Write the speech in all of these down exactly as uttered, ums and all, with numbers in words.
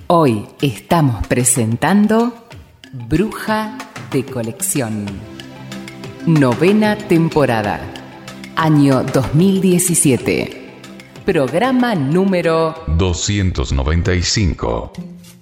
Hoy estamos presentando Bruja de Colección. Novena temporada, año dos mil diecisiete. Programa número doscientos noventa y cinco.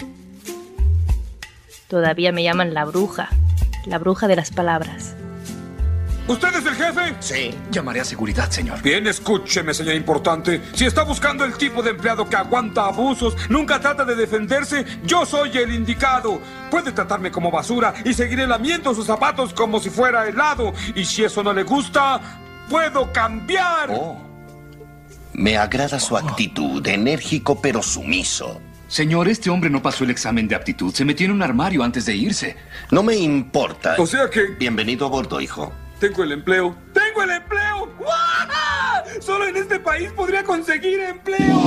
Todavía me llaman la bruja, la bruja de las palabras. ¿Usted es el jefe? Sí, llamaré a seguridad, señor. Bien, escúcheme, señor importante. Si está buscando el tipo de empleado que aguanta abusos, nunca trata de defenderse, yo soy el indicado. Puede tratarme como basura y seguiré lamiendo sus zapatos como si fuera helado. Y si eso no le gusta, puedo cambiar. Oh. Me agrada su actitud, enérgico pero sumiso. Señor, este hombre no pasó el examen de aptitud. Se metió en un armario antes de irse. No me importa. O sea que... Bienvenido a bordo, hijo. Tengo el empleo. ¡Tengo el empleo! ¡Uah! Solo en este país podría conseguir empleo.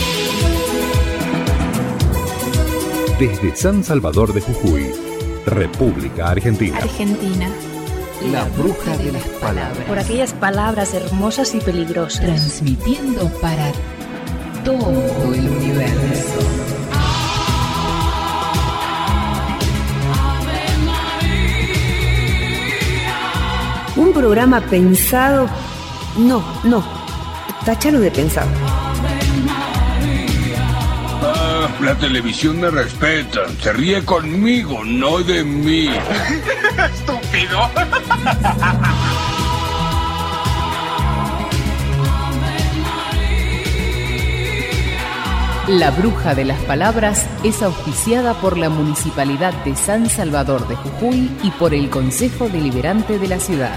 Desde San Salvador de Jujuy, República Argentina. Argentina. La bruja de las palabras. Por aquellas palabras hermosas y peligrosas. Transmitiendo para todo el universo. Un programa pensado... No, no. Táchalo de pensado. Ah, la televisión me respeta. Se ríe conmigo, no de mí. ¡Estúpido! La Bruja de las Palabras es auspiciada por la Municipalidad de San Salvador de Jujuy y por el Consejo Deliberante de la ciudad.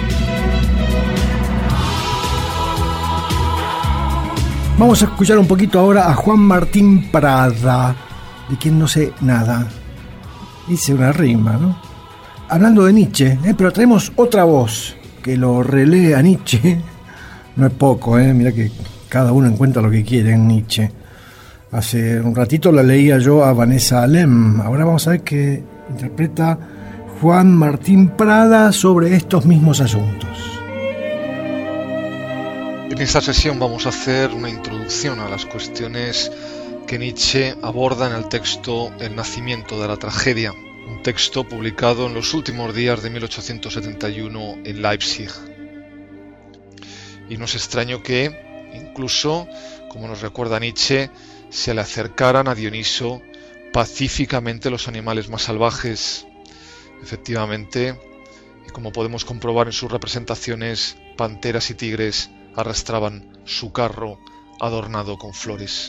Vamos a escuchar un poquito ahora a Juan Martín Prada, de quien no sé nada. Dice una rima, ¿no? Hablando de Nietzsche, ¿eh? Pero traemos otra voz que lo relee a Nietzsche. No es poco, ¿eh? Mira que cada uno encuentra lo que quiere en Nietzsche. Hace un ratito la leía yo a Vanessa Alem. Ahora vamos a ver qué interpreta Juan Martín Prada sobre estos mismos asuntos. En esta sesión vamos a hacer una introducción a las cuestiones que Nietzsche aborda en el texto El nacimiento de la tragedia, un texto publicado en los últimos días de mil ochocientos setenta y uno en Leipzig. Y no es extraño que, incluso, como nos recuerda Nietzsche, se le acercaran a Dioniso pacíficamente los animales más salvajes. Efectivamente, y como podemos comprobar en sus representaciones, panteras y tigres arrastraban su carro adornado con flores.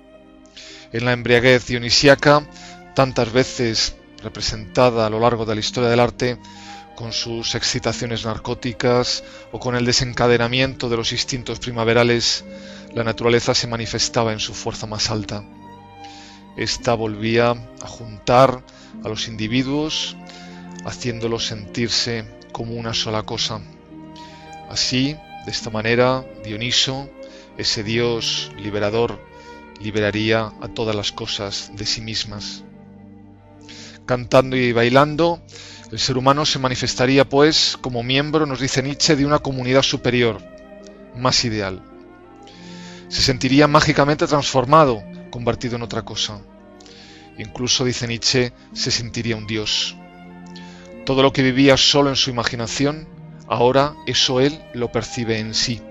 En la embriaguez dionisíaca, tantas veces representada a lo largo de la historia del arte, con sus excitaciones narcóticas o con el desencadenamiento de los instintos primaverales, la naturaleza se manifestaba en su fuerza más alta. Esta volvía a juntar a los individuos, haciéndolos sentirse como una sola cosa. Así, de esta manera, Dioniso, ese dios liberador, liberaría a todas las cosas de sí mismas. Cantando y bailando, el ser humano se manifestaría, pues, como miembro, nos dice Nietzsche, de una comunidad superior, más ideal. Se sentiría mágicamente transformado, convertido en otra cosa. Incluso, dice Nietzsche, se sentiría un dios. Todo lo que vivía solo en su imaginación, ahora eso él lo percibe en sí.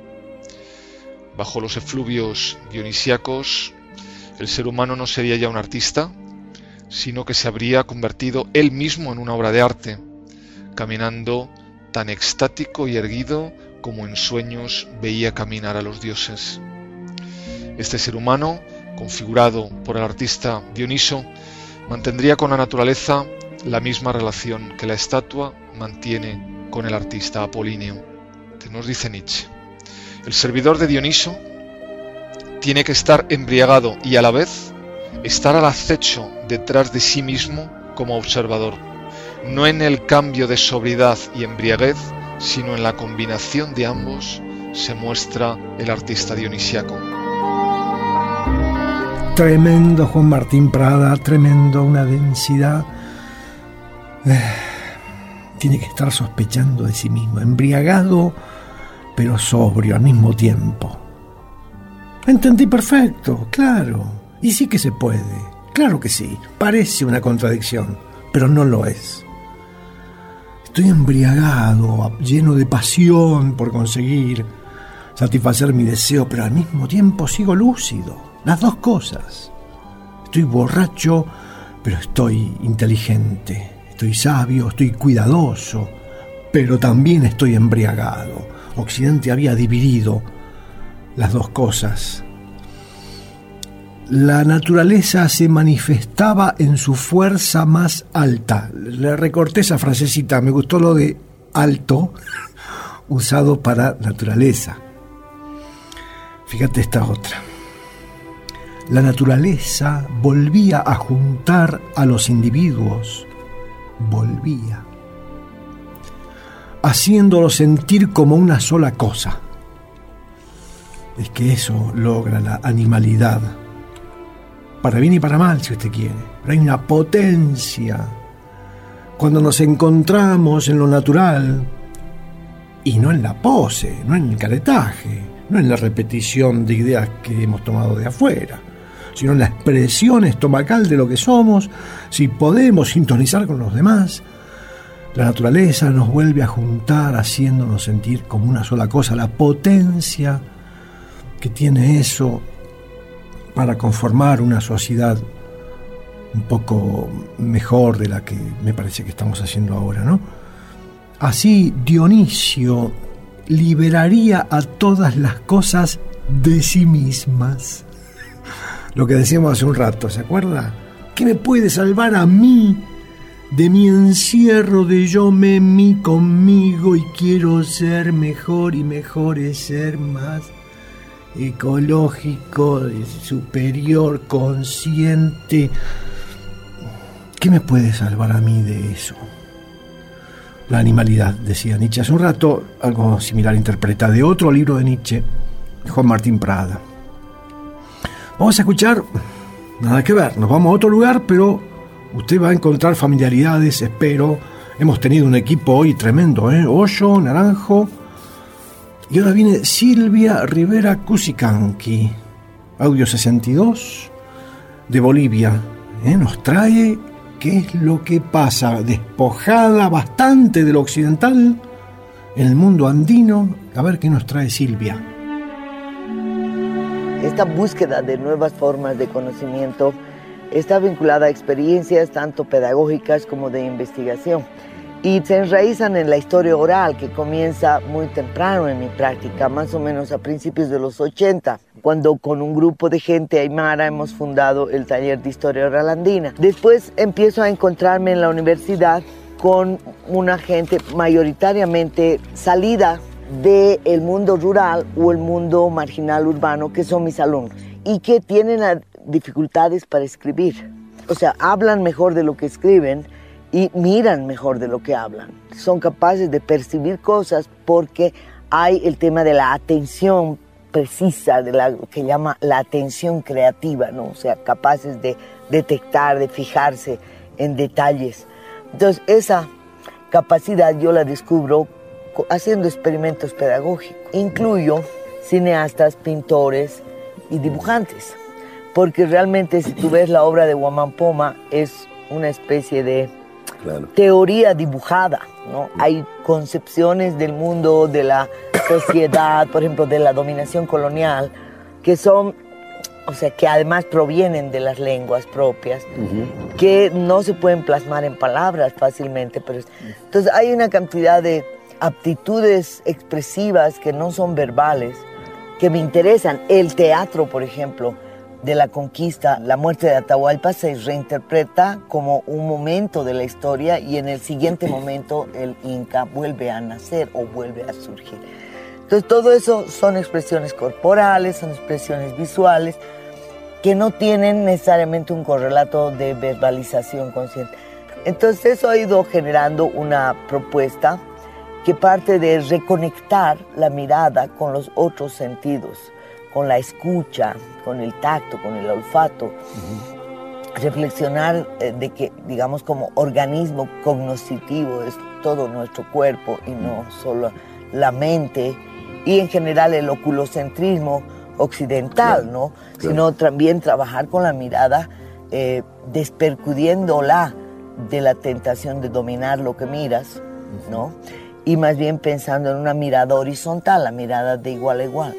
Bajo los efluvios dionisíacos, el ser humano no sería ya un artista, sino que se habría convertido él mismo en una obra de arte, caminando tan extático y erguido como en sueños veía caminar a los dioses. Este ser humano, configurado por el artista Dioniso, mantendría con la naturaleza la misma relación que la estatua mantiene con el artista apolíneo. Que nos dice Nietzsche: el servidor de Dioniso tiene que estar embriagado y a la vez estar al acecho detrás de sí mismo como observador, no en el cambio de sobriedad y embriaguez, sino en la combinación de ambos se muestra el artista dionisíaco. Tremendo Juan Martín Prada, tremendo, una densidad. Eh, tiene que estar sospechando de sí mismo, embriagado pero sobrio al mismo tiempo. Entendí perfecto, claro. Y sí que se puede, Claro que sí, parece una contradicción, pero no lo es. Estoy embriagado, lleno de pasión por conseguir satisfacer mi deseo, pero al mismo tiempo sigo lúcido. Las dos cosas. Estoy borracho, pero estoy inteligente. Estoy sabio, estoy cuidadoso, pero también estoy embriagado. Occidente había dividido las dos cosas. La naturaleza se manifestaba en su fuerza más alta. Le recorté esa frasecita, me gustó lo de alto, usado para naturaleza. Fíjate esta otra. La naturaleza volvía a juntar a los individuos, volvía, haciéndolos sentir como una sola cosa. Es que eso logra la animalidad, para bien y para mal, si usted quiere. Pero hay una potencia cuando nos encontramos en lo natural y no en la pose, no en el caretaje, no en la repetición de ideas que hemos tomado de afuera, sino en la expresión estomacal de lo que somos. Si podemos sintonizar con los demás, la naturaleza nos vuelve a juntar, haciéndonos sentir como una sola cosa. La potencia que tiene eso para conformar una sociedad un poco mejor de la que me parece que estamos haciendo ahora, ¿no? Así Dionisio liberaría a todas las cosas de sí mismas. Lo que decíamos hace un rato, ¿se acuerda? ¿Qué me puede salvar a mí de mi encierro de yo me mí conmigo y quiero ser mejor, y mejor es ser más ecológico, superior, consciente? ¿Qué me puede salvar a mí de eso? La animalidad, decía Nietzsche hace un rato. Algo similar interpreta de otro libro de Nietzsche, Juan Martín Prada. Vamos a escuchar, nada que ver, nos vamos a otro lugar, pero usted va a encontrar familiaridades, espero. Hemos tenido un equipo hoy tremendo, ¿eh? Hoyo, Naranjo. Y ahora viene Silvia Rivera Cusicanqui, audio sesenta y dos, de Bolivia. ¿Eh? Nos trae qué es lo que pasa, despojada bastante de lo occidental, en el mundo andino. A ver qué nos trae Silvia. Esta búsqueda de nuevas formas de conocimiento está vinculada a experiencias tanto pedagógicas como de investigación, y se enraizan en la historia oral, que comienza muy temprano en mi práctica, más o menos a principios de los ochenta, cuando con un grupo de gente aymara hemos fundado el taller de historia oral andina. Después empiezo a encontrarme en la universidad con una gente mayoritariamente salida del mundo rural o el mundo marginal urbano, que son mis alumnos, y que tienen dificultades para escribir. O sea, hablan mejor de lo que escriben y miran mejor de lo que hablan. Son capaces de percibir cosas porque hay el tema de la atención precisa, de la que llama la atención creativa, ¿no? O sea, capaces de detectar, de fijarse en detalles. Entonces, esa capacidad yo la descubro haciendo experimentos pedagógicos. Incluyo cineastas, pintores y dibujantes, porque realmente si tú ves la obra de Guamán Poma es una especie de claro. teoría dibujada, ¿no? Hay concepciones del mundo, de la sociedad, por ejemplo, de la dominación colonial, que son, o sea, que además provienen de las lenguas propias, uh-huh. que no se pueden plasmar en palabras fácilmente. Pero entonces hay una cantidad de aptitudes expresivas que no son verbales, que me interesan. El teatro, por ejemplo, de la conquista, la muerte de Atahualpa se reinterpreta como un momento de la historia, y en el siguiente momento el Inca vuelve a nacer o vuelve a surgir. Entonces todo eso son expresiones corporales, son expresiones visuales que no tienen necesariamente un correlato de verbalización consciente. Entonces eso ha ido generando una propuesta que parte de reconectar la mirada con los otros sentidos, con la escucha, con el tacto, con el olfato. Uh-huh. Reflexionar eh, de que, digamos, como organismo cognoscitivo es todo nuestro cuerpo y no solo la mente, y en general el oculocentrismo occidental, claro, ¿no? Claro. Sino también trabajar con la mirada eh, despercudiéndola de la tentación de dominar lo que miras, ¿no? Y más bien pensando en una mirada horizontal, la mirada de igual a igual.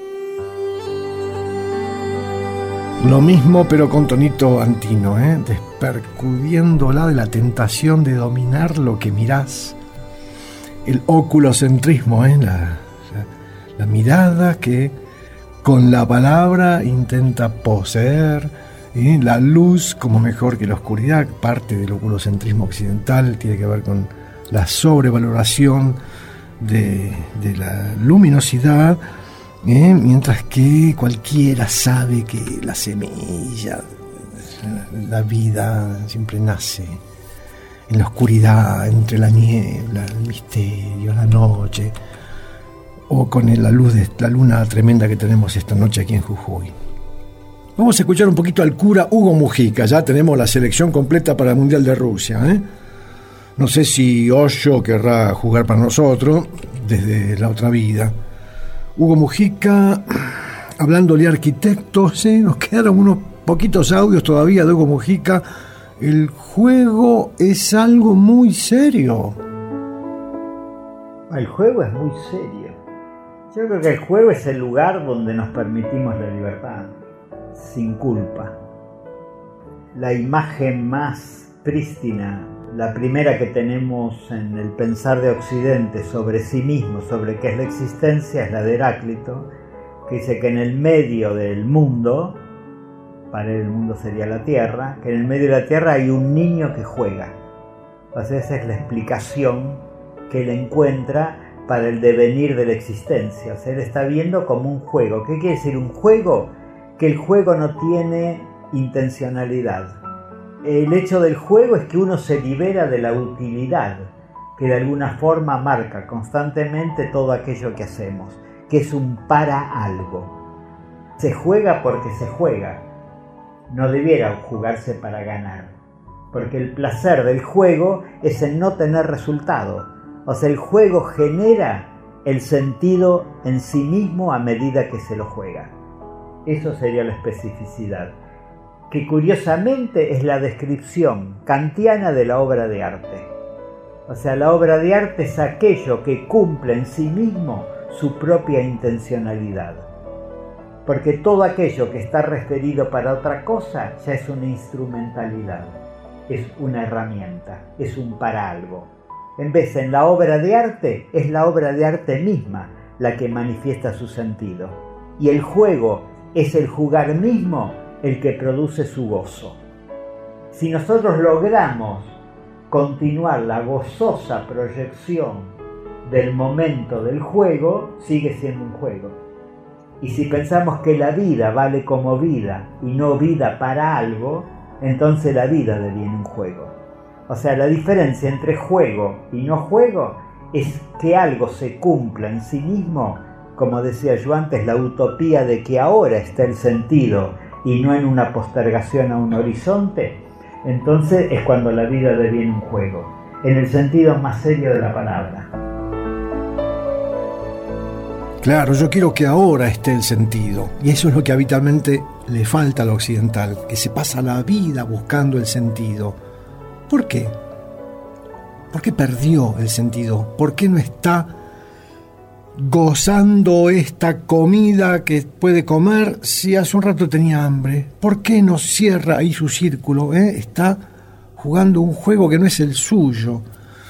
Lo mismo, pero con tonito antino, ¿eh? Despercudiéndola de la tentación de dominar lo que mirás. El oculocentrismo, ¿eh? La, la, la mirada que con la palabra intenta poseer, ¿eh? La luz como mejor que la oscuridad. Parte del oculocentrismo occidental tiene que ver con la sobrevaloración de, de la luminosidad, ¿eh? Mientras que cualquiera sabe que la semilla, la vida siempre nace en la oscuridad, entre la niebla, el misterio, la noche, o con la luz de la luna tremenda que tenemos esta noche aquí en Jujuy. Vamos a escuchar un poquito al cura Hugo Mujica. Ya tenemos la selección completa para el Mundial de Rusia, ¿eh? No sé si Hoyo querrá jugar para nosotros desde la otra vida. Hugo Mujica, hablándole a arquitectos, ¿sí? Nos quedaron unos poquitos audios todavía de Hugo Mujica. El juego es algo muy serio. El juego es muy serio. Yo creo que el juego es el lugar donde nos permitimos la libertad, sin culpa. La imagen más prístina, la primera que tenemos en el pensar de Occidente sobre sí mismo, sobre qué es la existencia, es la de Heráclito, que dice que en el medio del mundo, para él el mundo sería la Tierra, que en el medio de la Tierra hay un niño que juega. O sea, esa es la explicación que él encuentra para el devenir de la existencia. O sea, él está viendo como un juego. ¿Qué quiere decir un juego? Que el juego no tiene intencionalidad. El hecho del juego es que uno se libera de la utilidad, que de alguna forma marca constantemente todo aquello que hacemos, que es un para algo. Se juega porque se juega. No debiera jugarse para ganar, porque el placer del juego es el no tener resultado. O sea, el juego genera el sentido en sí mismo a medida que se lo juega. Eso sería la especificidad, que curiosamente es la descripción kantiana de la obra de arte. O sea, la obra de arte es aquello que cumple en sí mismo su propia intencionalidad. Porque todo aquello que está referido para otra cosa ya es una instrumentalidad, es una herramienta, es un para algo. En vez, en la obra de arte, es la obra de arte misma la que manifiesta su sentido. Y el juego es el jugar mismo el que produce su gozo. Si nosotros logramos continuar la gozosa proyección del momento del juego, sigue siendo un juego. Y si pensamos que la vida vale como vida y no vida para algo, entonces la vida deviene un juego. O sea, la diferencia entre juego y no juego es que algo se cumpla en sí mismo, como decía yo antes, la utopía de que ahora está el sentido y no en una postergación a un horizonte. Entonces es cuando la vida deviene un juego, en el sentido más serio de la palabra. Claro, yo quiero que ahora esté el sentido, y eso es lo que habitualmente le falta al occidental, que se pasa la vida buscando el sentido. ¿Por qué? ¿Por qué perdió el sentido? ¿Por qué no está gozando esta comida que puede comer si hace un rato tenía hambre? ¿Por qué no cierra ahí su círculo? ¿Eh? Está jugando un juego que no es el suyo.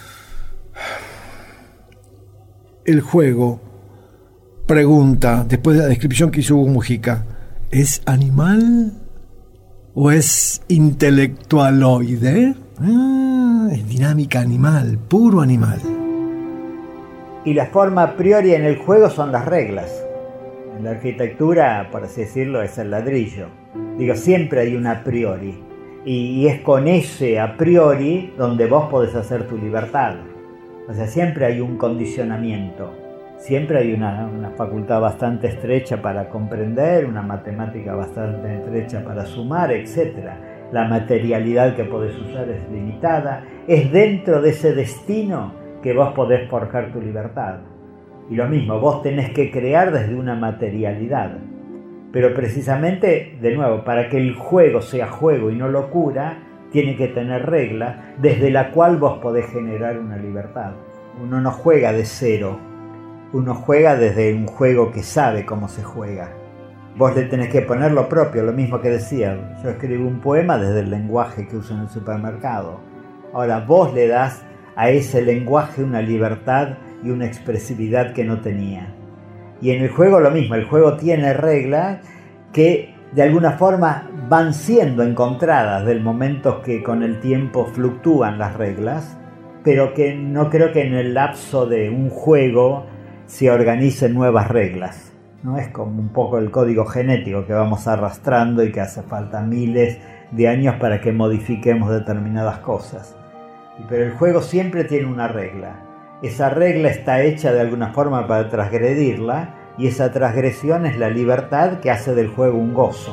El juego, pregunta, después de la descripción que hizo Hugo Mujica, ¿es animal o es intelectualoide? Ah, es dinámica animal, puro animal. Y la forma a priori en el juego son las reglas. En la arquitectura, por así decirlo, es el ladrillo. Digo, siempre hay un a priori. Y, y es con ese a priori donde vos podés hacer tu libertad. O sea, siempre hay un condicionamiento. Siempre hay una, una facultad bastante estrecha para comprender, una matemática bastante estrecha para sumar, etcétera. La materialidad que podés usar es limitada. Es dentro de ese destino que vos podés forjar tu libertad. Y lo mismo, vos tenés que crear desde una materialidad. Pero precisamente, de nuevo, para que el juego sea juego y no locura, tiene que tener reglas desde la cual vos podés generar una libertad. Uno no juega de cero, uno juega desde un juego que sabe cómo se juega. Vos le tenés que poner lo propio, lo mismo que decía, yo escribo un poema desde el lenguaje que uso en el supermercado. Ahora vos le das a ese lenguaje una libertad y una expresividad que no tenía. Y en el juego lo mismo, el juego tiene reglas que de alguna forma van siendo encontradas del momento que con el tiempo fluctúan las reglas, pero que no creo que en el lapso de un juego se organicen nuevas reglas, ¿no? Es como un poco el código genético que vamos arrastrando y que hace falta miles de años para que modifiquemos determinadas cosas. Pero el juego siempre tiene una regla. Esa regla está hecha de alguna forma para transgredirla, y esa transgresión es la libertad que hace del juego un gozo.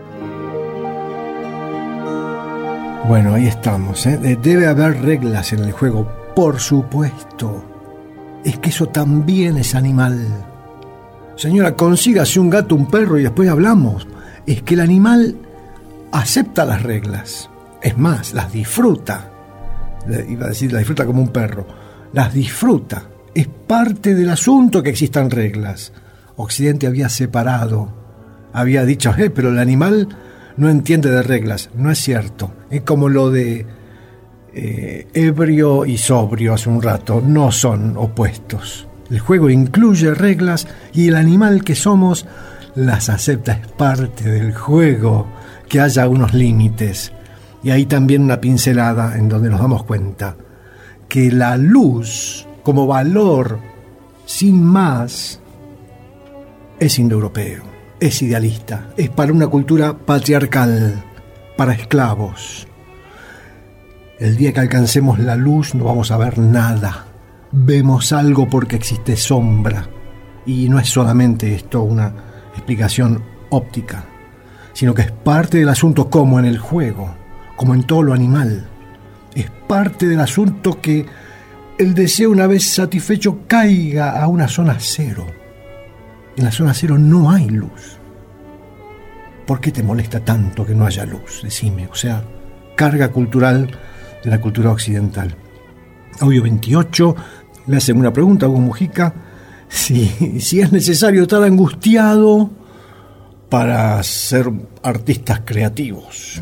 Bueno, ahí estamos, ¿eh? Debe haber reglas en el juego, por supuesto. Es que eso también es animal. Señora, consígase un gato, un perro y después hablamos. Es que el animal acepta las reglas. Es más, las disfruta. Iba a decir, las disfruta como un perro. Las disfruta. Es parte del asunto que existan reglas. Occidente había separado, había dicho, eh, pero el animal no entiende de reglas. No es cierto. Es como lo de eh, ebrio y sobrio hace un rato. No son opuestos. El juego incluye reglas y el animal que somos las acepta. Es parte del juego que haya unos límites. Y hay también una pincelada en donde nos damos cuenta que la luz como valor sin más es indoeuropeo, es idealista, es para una cultura patriarcal, para esclavos. El día que alcancemos la luz no vamos a ver nada. Vemos algo porque existe sombra. Y no es solamente esto una explicación óptica, sino que es parte del asunto, como en el juego, como en todo lo animal. Es parte del asunto que el deseo, una vez satisfecho, caiga a una zona cero. En la zona cero no hay luz. ¿Por qué te molesta tanto que no haya luz? Decime, o sea, carga cultural de la cultura occidental. Audio veintiocho, le hacen una pregunta a Hugo Mujica, si, si es necesario estar angustiado para ser artistas creativos.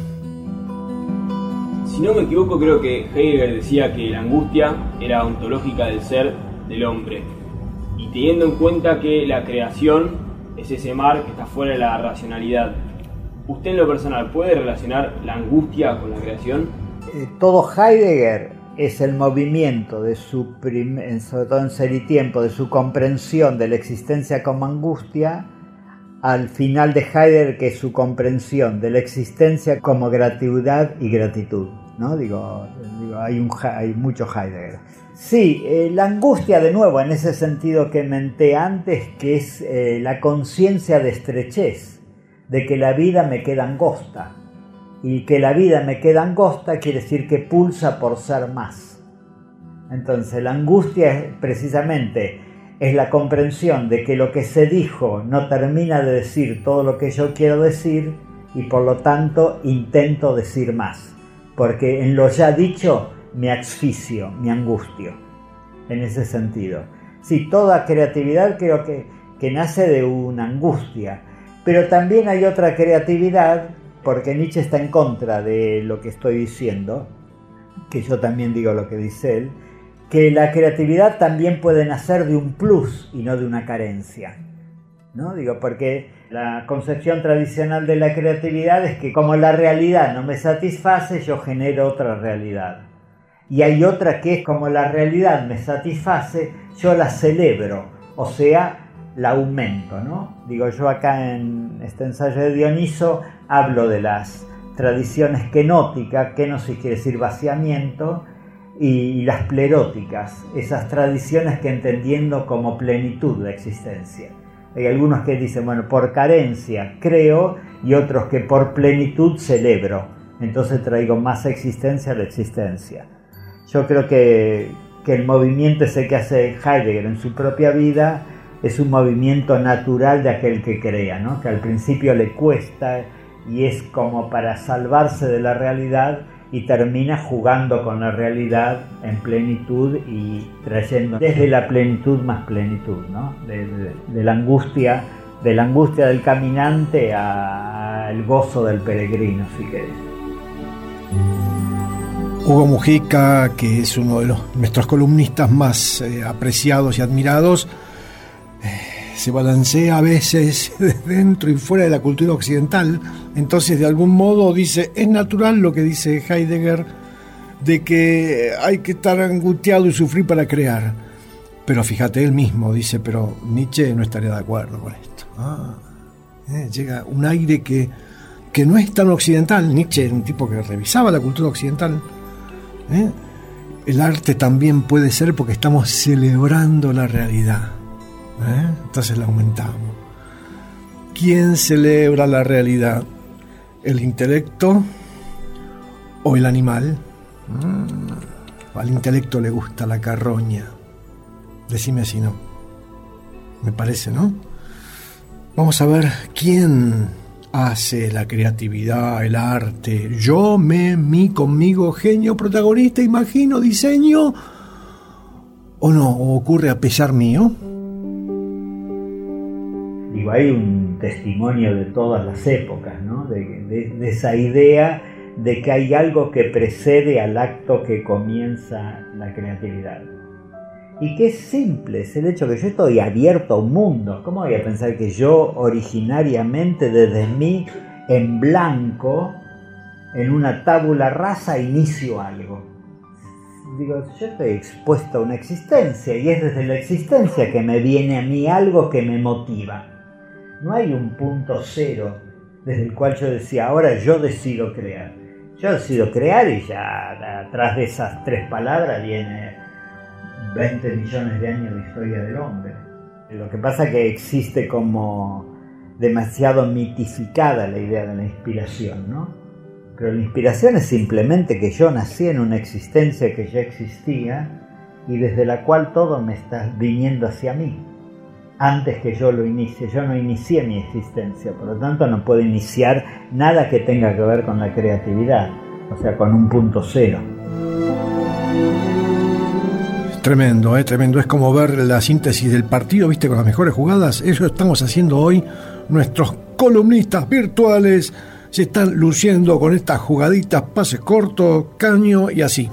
Si no me equivoco, creo que Heidegger decía que la angustia era ontológica del ser del hombre. Y teniendo en cuenta que la creación es ese mar que está fuera de la racionalidad, ¿usted en lo personal puede relacionar la angustia con la creación? Eh, todo Heidegger es el movimiento de su, prim- sobre todo en Ser y Tiempo, de su comprensión de la existencia como angustia, al final de Heidegger, que es su comprensión de la existencia como gratuidad y gratitud, ¿no? Digo, digo hay, un, hay mucho Heidegger. Sí, eh, la angustia, de nuevo, en ese sentido que menté antes, que es eh, la conciencia de estrechez, de que la vida me queda angosta. Y que la vida me queda angosta quiere decir que pulsa por ser más. Entonces, la angustia es, precisamente es la comprensión de que lo que se dijo no termina de decir todo lo que yo quiero decir y por lo tanto intento decir más. Porque en lo ya dicho me asfixio, me angustio, en ese sentido. Sí, toda creatividad creo que, que nace de una angustia, pero también hay otra creatividad, porque Nietzsche está en contra de lo que estoy diciendo, que yo también digo lo que dice él, que la creatividad también puede nacer de un plus y no de una carencia, ¿no? Digo, porque la concepción tradicional de la creatividad es que como la realidad no me satisface, yo genero otra realidad. Y hay otra que es como la realidad me satisface, yo la celebro, o sea, la aumento, ¿no? Digo, yo acá en este ensayo de Dioniso hablo de las tradiciones kenóticas, kenos quiere decir vaciamiento, y las pleróticas, esas tradiciones que entendiendo como plenitud de existencia. Hay algunos que dicen, bueno, por carencia creo, y otros que por plenitud celebro, entonces traigo más existencia a la existencia. Yo creo que, que el movimiento ese que hace Heidegger en su propia vida es un movimiento natural de aquel que crea, ¿no? Que al principio le cuesta y es como para salvarse de la realidad y termina jugando con la realidad en plenitud y trayendo desde la plenitud más plenitud, ¿no? De, de, de la angustia, de la angustia del caminante al gozo del peregrino, si querés. Hugo Mujica, que es uno de los, nuestros columnistas más eh, apreciados y admirados, eh, se balancea a veces dentro y fuera de la cultura occidental. Entonces, de algún modo dice, es natural lo que dice Heidegger, de que hay que estar angustiado y sufrir para crear. Pero fíjate, él mismo dice, pero Nietzsche no estaría de acuerdo con esto. Ah, eh, llega un aire que, que no es tan occidental. Nietzsche era un tipo que revisaba la cultura occidental. ¿Eh? El arte también puede ser porque estamos celebrando la realidad, ¿eh? Entonces la aumentamos. ¿Quién celebra la realidad? ¿El intelecto o el animal? Mm. Al intelecto le gusta la carroña. Decime si no. Me parece, ¿no? Vamos a ver quién hace la creatividad, el arte. Yo, me, mí, conmigo, genio, protagonista, imagino, diseño. ¿O no? ¿O ocurre a pesar mío? Digo, hay un testimonio de todas las épocas, ¿no? De, de, de esa idea de que hay algo que precede al acto que comienza la creatividad. Y que es simple, es el hecho que yo estoy abierto a un mundo. ¿Cómo voy a pensar que yo originariamente desde mí, en blanco, en una tabula rasa, inicio algo? Digo, yo estoy expuesto a una existencia y es desde la existencia que me viene a mí algo que me motiva. No hay un punto cero desde el cual yo decía, ahora yo decido crear. Yo decido crear y ya atrás de esas tres palabras viene veinte millones de años de historia del hombre. Lo que pasa es que existe como demasiado mitificada la idea de la inspiración, ¿no? Pero la inspiración es simplemente que yo nací en una existencia que ya existía y desde la cual todo me está viniendo hacia mí. Antes que yo lo inicie, yo no inicié mi existencia, por lo tanto no puedo iniciar nada que tenga que ver con la creatividad, o sea, con un punto cero. Tremendo, eh, tremendo. Es como ver la síntesis del partido, viste, con las mejores jugadas. Eso estamos haciendo hoy. Nuestros columnistas virtuales se están luciendo con estas jugaditas, pases cortos, caño y así.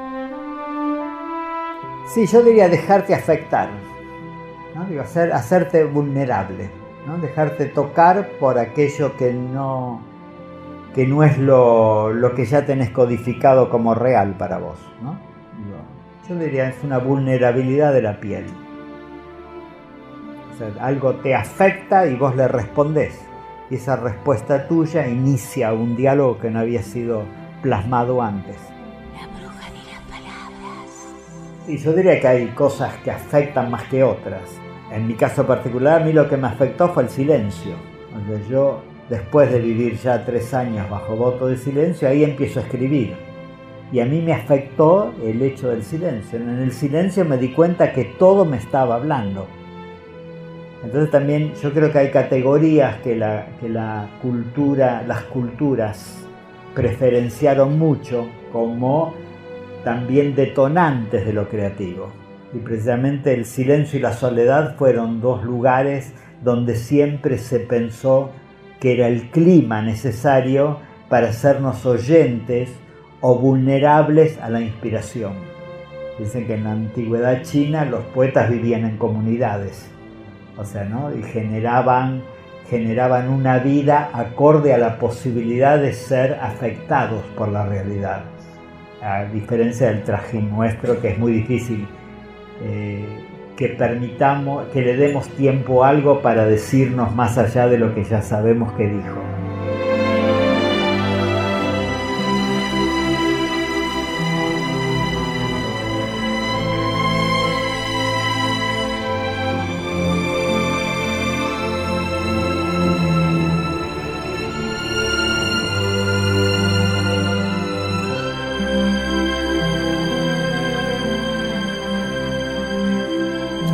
Sí, yo diría dejarte afectar, ¿no? Digo, hacer, hacerte vulnerable, ¿no? Dejarte tocar por aquello que no, que no es lo, lo que ya tenés codificado como real para vos, ¿no? Digo, yo diría es una vulnerabilidad de la piel. O sea, algo te afecta y vos le respondés. Y esa respuesta tuya inicia un diálogo que no había sido plasmado antes. La bruja dirá palabras. Y yo diría que hay cosas que afectan más que otras. En mi caso particular, a mí lo que me afectó fue el silencio. O sea, yo, después de vivir ya tres años bajo voto de silencio, ahí empiezo a escribir. Y a mí me afectó el hecho del silencio. En el silencio me di cuenta que todo me estaba hablando. Entonces también yo creo que hay categorías que la, que la cultura, las culturas preferenciaron mucho como también detonantes de lo creativo. Y precisamente el silencio y la soledad fueron dos lugares donde siempre se pensó que era el clima necesario para hacernos oyentes o vulnerables a la inspiración. Dicen que en la antigüedad china los poetas vivían en comunidades. O sea, ¿no? Y generaban, generaban una vida acorde a la posibilidad de ser afectados por la realidad. A diferencia del trajín nuestro, que es muy difícil eh, que permitamos, que le demos tiempo a algo para decirnos más allá de lo que ya sabemos que dijo.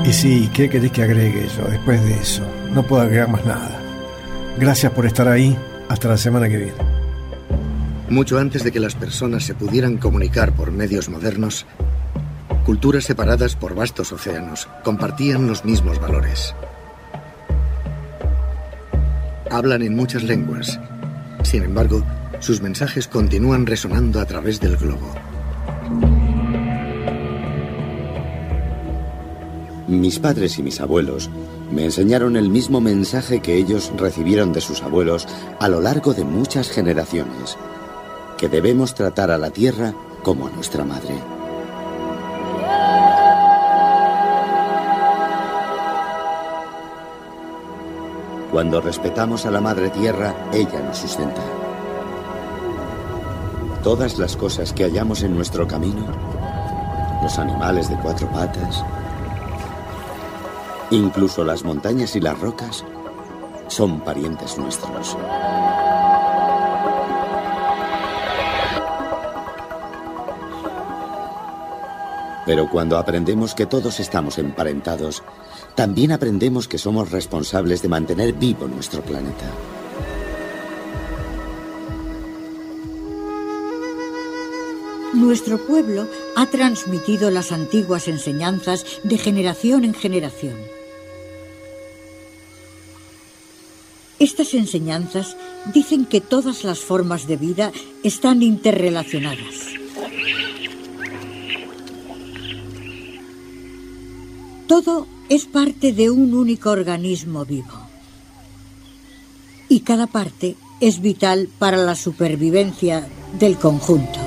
Y sí, ¿qué querés que agregue yo después de eso? No puedo agregar más nada. Gracias por estar ahí. Hasta la semana que viene. Mucho antes de que las personas se pudieran comunicar por medios modernos, culturas separadas por vastos océanos compartían los mismos valores. Hablan en muchas lenguas. Sin embargo, sus mensajes continúan resonando a través del globo. Mis padres y mis abuelos me enseñaron el mismo mensaje que ellos recibieron de sus abuelos a lo largo de muchas generaciones, que debemos tratar a la tierra como a nuestra madre. Cuando respetamos a la madre tierra, ella nos sustenta. Todas las cosas que hallamos en nuestro camino, los animales de cuatro patas, incluso las montañas y las rocas, son parientes nuestros. Pero cuando aprendemos que todos estamos emparentados, también aprendemos que somos responsables de mantener vivo nuestro planeta. Nuestro pueblo ha transmitido las antiguas enseñanzas de generación en generación. Estas enseñanzas dicen que todas las formas de vida están interrelacionadas. Todo es parte de un único organismo vivo. Y cada parte es vital para la supervivencia del conjunto.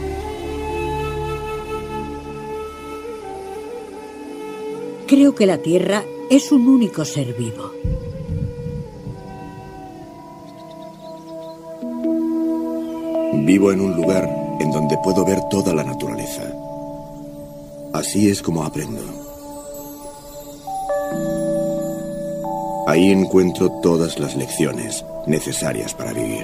Creo que la Tierra es un único ser vivo. Vivo en un lugar en donde puedo ver toda la naturaleza. Así es como aprendo. Ahí encuentro todas las lecciones necesarias para vivir.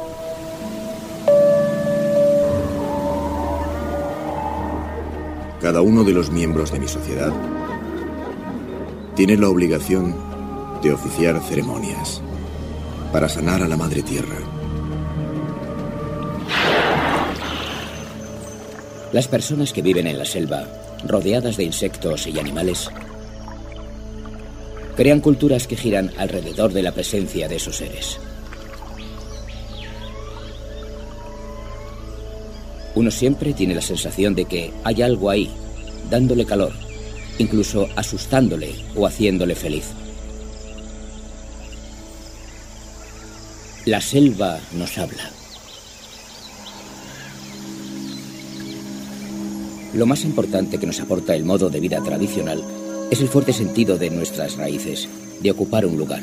Cada uno de los miembros de mi sociedad tiene la obligación de oficiar ceremonias para sanar a la Madre Tierra. Las personas que viven en la selva, rodeadas de insectos y animales, crean culturas que giran alrededor de la presencia de esos seres. Uno siempre tiene la sensación de que hay algo ahí, dándole calor, incluso asustándole o haciéndole feliz. La selva nos habla. Lo más importante que nos aporta el modo de vida tradicional es el fuerte sentido de nuestras raíces, de ocupar un lugar.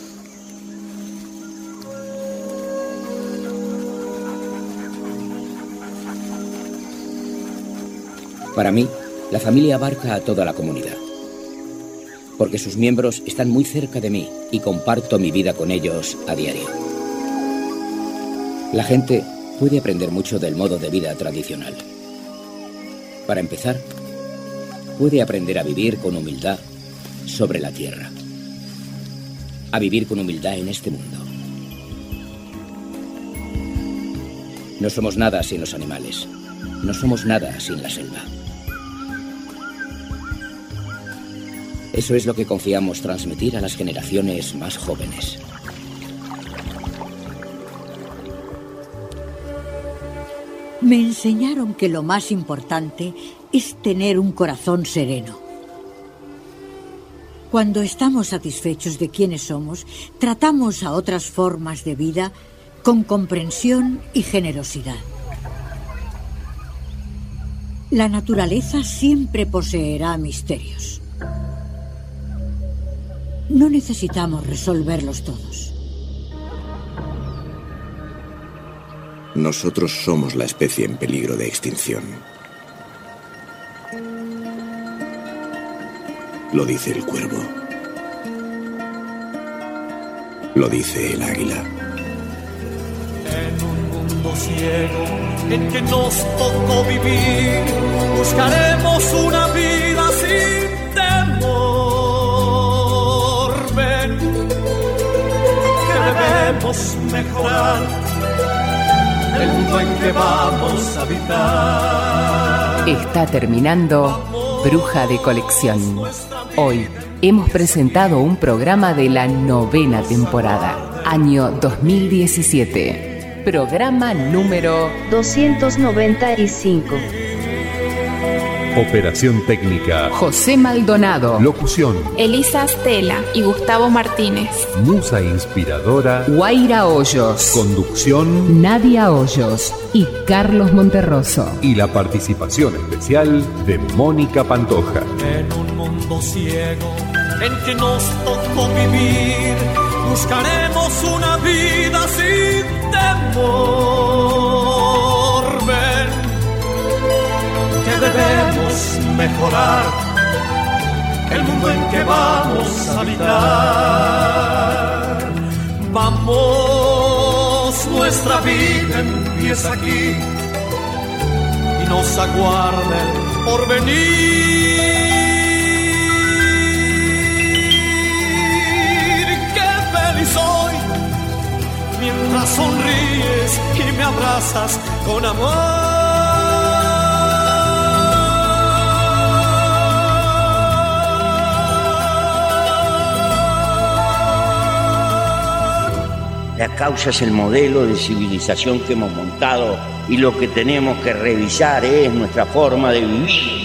Para mí, la familia abarca a toda la comunidad, porque sus miembros están muy cerca de mí y comparto mi vida con ellos a diario. La gente puede aprender mucho del modo de vida tradicional. Para empezar, puede aprender a vivir con humildad sobre la tierra, a vivir con humildad en este mundo. No somos nada sin los animales, no somos nada sin la selva. Eso es lo que confiamos transmitir a las generaciones más jóvenes. Me enseñaron que lo más importante es tener un corazón sereno. Cuando estamos satisfechos de quiénes somos, tratamos a otras formas de vida con comprensión y generosidad. La naturaleza siempre poseerá misterios. No necesitamos resolverlos todos. Nosotros somos la especie en peligro de extinción. Lo dice el cuervo. Lo dice el águila. En un mundo ciego en que nos tocó vivir, buscaremos una vida sin temor. debemos mejorar el mundo en que vamos a habitar. Está terminando Bruja de Colección. Hoy hemos presentado un programa de la novena temporada, año dos mil diecisiete. Programa número doscientos noventa y cinco. Operación técnica José Maldonado. Locución Elisa Astela y Gustavo Martínez. Musa inspiradora Guaira Hoyos. Conducción Nadia Hoyos y Carlos Monterroso. Y la participación especial de Mónica Pantoja. En un mundo ciego en que nos tocó vivir, buscaremos una vida sin temor. Ven, que debemos mejorar el mundo en que vamos a habitar. Vamos, nuestra vida empieza aquí y nos aguarda el porvenir. Qué feliz soy mientras sonríes y me abrazas con amor. La causa es el modelo de civilización que hemos montado y lo que tenemos que revisar es nuestra forma de vivir.